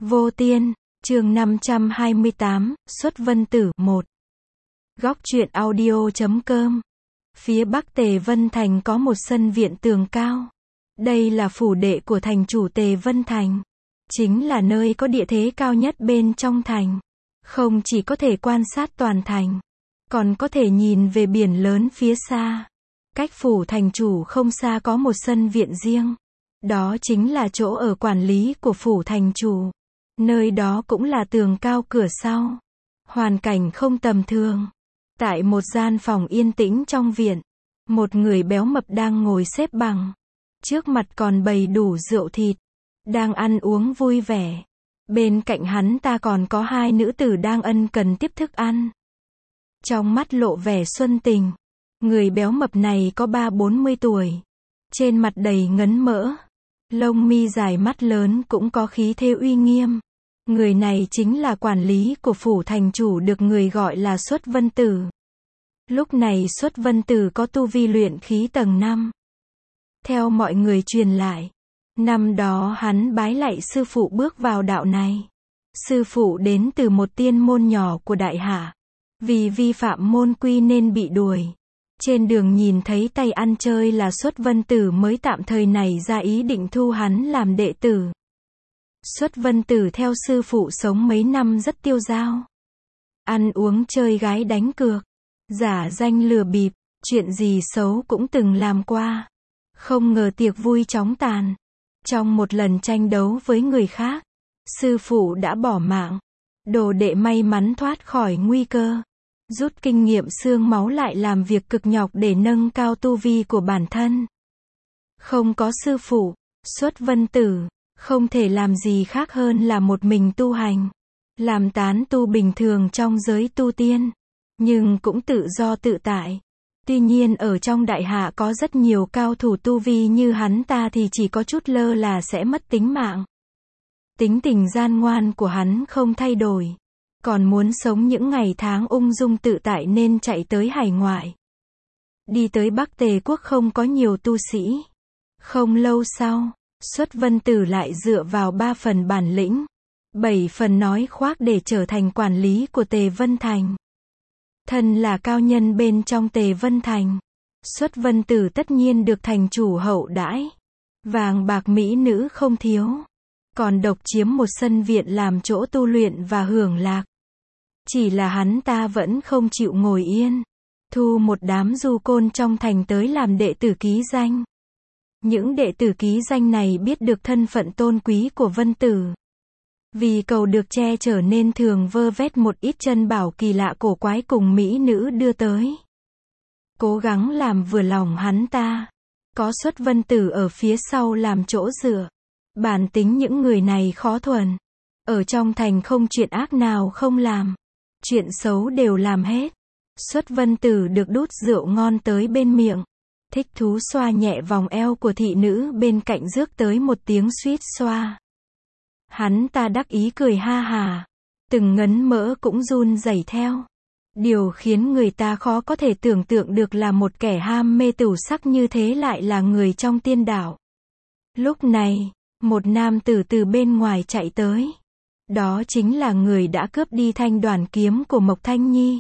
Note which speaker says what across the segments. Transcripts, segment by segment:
Speaker 1: Vô Tiên, chương 528, Xuất Vân Tử 1. Góc truyện audio.com. Phía bắc Tề Vân Thành có một sân viện tường cao. Đây là phủ đệ của thành chủ Tề Vân Thành. Chính là nơi có địa thế cao nhất bên trong thành. Không chỉ có thể quan sát toàn thành, còn có thể nhìn về biển lớn phía xa. Cách phủ thành chủ không xa có một sân viện riêng. Đó chính là chỗ ở quản lý của phủ thành chủ. Nơi đó cũng là tường cao cửa sau. Hoàn cảnh không tầm thường. Tại một gian phòng yên tĩnh trong viện, một người béo mập đang ngồi xếp bằng. Trước mặt còn bày đủ rượu thịt, đang ăn uống vui vẻ. Bên cạnh hắn ta còn có hai nữ tử đang ân cần tiếp thức ăn. Trong mắt lộ vẻ xuân tình. Người béo mập này có 30-40 tuổi. Trên mặt đầy ngấn mỡ. Lông mi dài, mắt lớn, cũng có khí thế uy nghiêm. Người này chính là quản lý của phủ thành chủ, được người gọi là Xuất Vân Tử. Lúc này Xuất Vân Tử có tu vi luyện khí tầng 5. Theo mọi người truyền lại, năm đó hắn bái lạy sư phụ bước vào đạo này. Sư phụ đến từ một tiên môn nhỏ của Đại Hạ. Vì vi phạm môn quy nên bị đuổi. Trên đường nhìn thấy tay ăn chơi là Xuất Vân Tử mới tạm thời nảy ra ý định thu hắn làm đệ tử. Xuất Vân Tử theo sư phụ sống mấy năm rất tiêu dao. Ăn uống chơi gái đánh cược, giả danh lừa bịp, chuyện gì xấu cũng từng làm qua. Không ngờ tiệc vui chóng tàn. Trong một lần tranh đấu với người khác, sư phụ đã bỏ mạng. Đồ đệ may mắn thoát khỏi nguy cơ. Rút kinh nghiệm xương máu lại làm việc cực nhọc để nâng cao tu vi của bản thân. Không có sư phụ, Xuất Vân Tử không thể làm gì khác hơn là một mình tu hành. Làm tán tu bình thường trong giới tu tiên, nhưng cũng tự do tự tại. Tuy nhiên ở trong Đại Hạ có rất nhiều cao thủ tu vi như hắn ta thì chỉ có chút lơ là sẽ mất tính mạng. Tính tình gian ngoan của hắn không thay đổi. Còn muốn sống những ngày tháng ung dung tự tại nên chạy tới hải ngoại. Đi tới Bắc Tề quốc không có nhiều tu sĩ. Không lâu sau, Xuất Vân Tử lại dựa vào 3 phần bản lĩnh, 7 phần nói khoác để trở thành quản lý của Tề Vân Thành. Thân là cao nhân bên trong Tề Vân Thành, Xuất Vân Tử tất nhiên được thành chủ hậu đãi. Vàng bạc mỹ nữ không thiếu. Còn độc chiếm một sân viện làm chỗ tu luyện và hưởng lạc. Chỉ là hắn ta vẫn không chịu ngồi yên. Thu một đám du côn trong thành tới làm đệ tử ký danh. Những đệ tử ký danh này biết được thân phận tôn quý của Vân Tử. Vì cầu được che chở nên thường vơ vét một ít chân bảo kỳ lạ cổ quái cùng mỹ nữ đưa tới. Cố gắng làm vừa lòng hắn ta. Có Xuất Vân Tử ở phía sau làm chỗ dựa. Bản tính những người này khó thuần. Ở trong thành không chuyện ác nào không làm. Chuyện xấu đều làm hết. Xuất Vân Tử được đút rượu ngon tới bên miệng. Thích thú xoa nhẹ vòng eo của thị nữ bên cạnh, rước tới một tiếng suýt xoa. Hắn ta đắc ý cười ha hà. Từng ngấn mỡ cũng run rẩy theo. Điều khiến người ta khó có thể tưởng tượng được là một kẻ ham mê tửu sắc như thế lại là người trong tiên đạo. Lúc này, một nam tử từ bên ngoài chạy tới. Đó chính là người đã cướp đi thanh đoản kiếm của Mộc Thanh Nhi.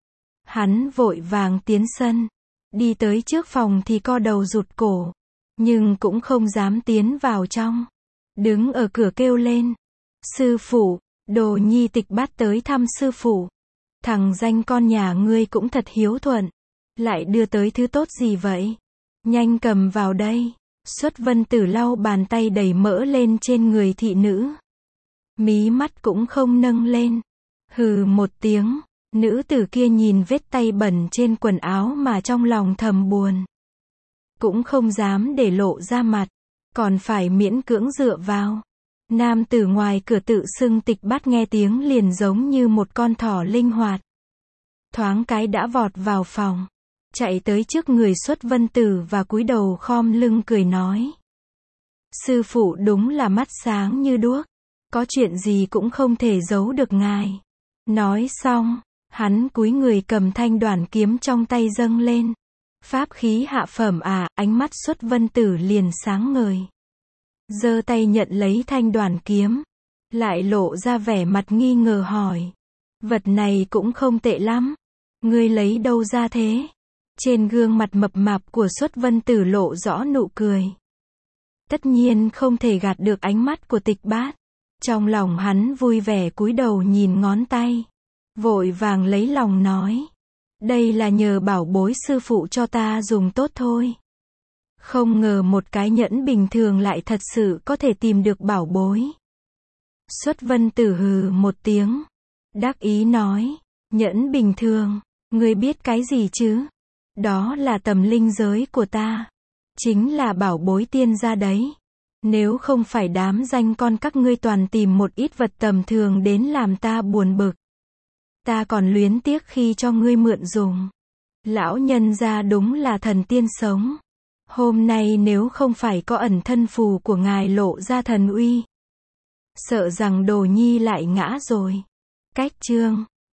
Speaker 1: Hắn vội vàng tiến sân. Đi tới trước phòng thì co đầu rụt cổ. Nhưng cũng không dám tiến vào trong. Đứng ở cửa kêu lên. Sư phụ, Đồ Nhi Tịch Bát tới thăm sư phụ. Thằng danh con nhà ngươi cũng thật hiếu thuận. Lại đưa tới thứ tốt gì vậy? Nhanh cầm vào đây. Xuất Vân Tử lau bàn tay đầy mỡ lên trên người thị nữ. Mí mắt cũng không nâng lên. Hừ một tiếng. Nữ tử kia nhìn vết tay bẩn trên quần áo mà trong lòng thầm buồn. Cũng không dám để lộ ra mặt. Còn phải miễn cưỡng dựa vào. Nam tử ngoài cửa tự xưng Tịch Bát nghe tiếng liền giống như một con thỏ linh hoạt. Thoáng cái đã vọt vào phòng. Chạy tới trước người Xuất Vân Tử và cúi đầu khom lưng cười nói. Sư phụ đúng là mắt sáng như đuốc. Có chuyện gì cũng không thể giấu được ngài. Nói xong, hắn cúi người cầm thanh đoản kiếm trong tay dâng lên. Pháp khí hạ phẩm à, ánh mắt Xuất Vân Tử liền sáng ngời. Giơ tay nhận lấy thanh đoản kiếm. lại lộ ra vẻ mặt nghi ngờ hỏi. Vật này cũng không tệ lắm. Ngươi lấy đâu ra thế? Trên gương mặt mập mạp của Xuất Vân Tử lộ rõ nụ cười. Tất nhiên không thể gạt được ánh mắt của Tịch Bát. Trong lòng hắn vui vẻ cúi đầu nhìn ngón tay. Vội vàng lấy lòng nói. Đây là nhờ bảo bối sư phụ cho ta dùng tốt thôi. Không ngờ một cái nhẫn bình thường lại thật sự có thể tìm được bảo bối. Xuất Vân Tử hừ một tiếng. Đắc ý nói. Nhẫn bình thường. Ngươi biết cái gì chứ? Đó là tầm linh giới của ta. Chính là bảo bối tiên gia đấy. Nếu không phải đám danh con các ngươi toàn tìm một ít vật tầm thường đến làm ta buồn bực. Ta còn luyến tiếc khi cho ngươi mượn dùng. Lão nhân gia đúng là thần tiên sống. Hôm nay nếu không phải có ẩn thân phù của ngài lộ ra thần uy, sợ rằng Đồ Nhi lại ngã rồi. Cách chương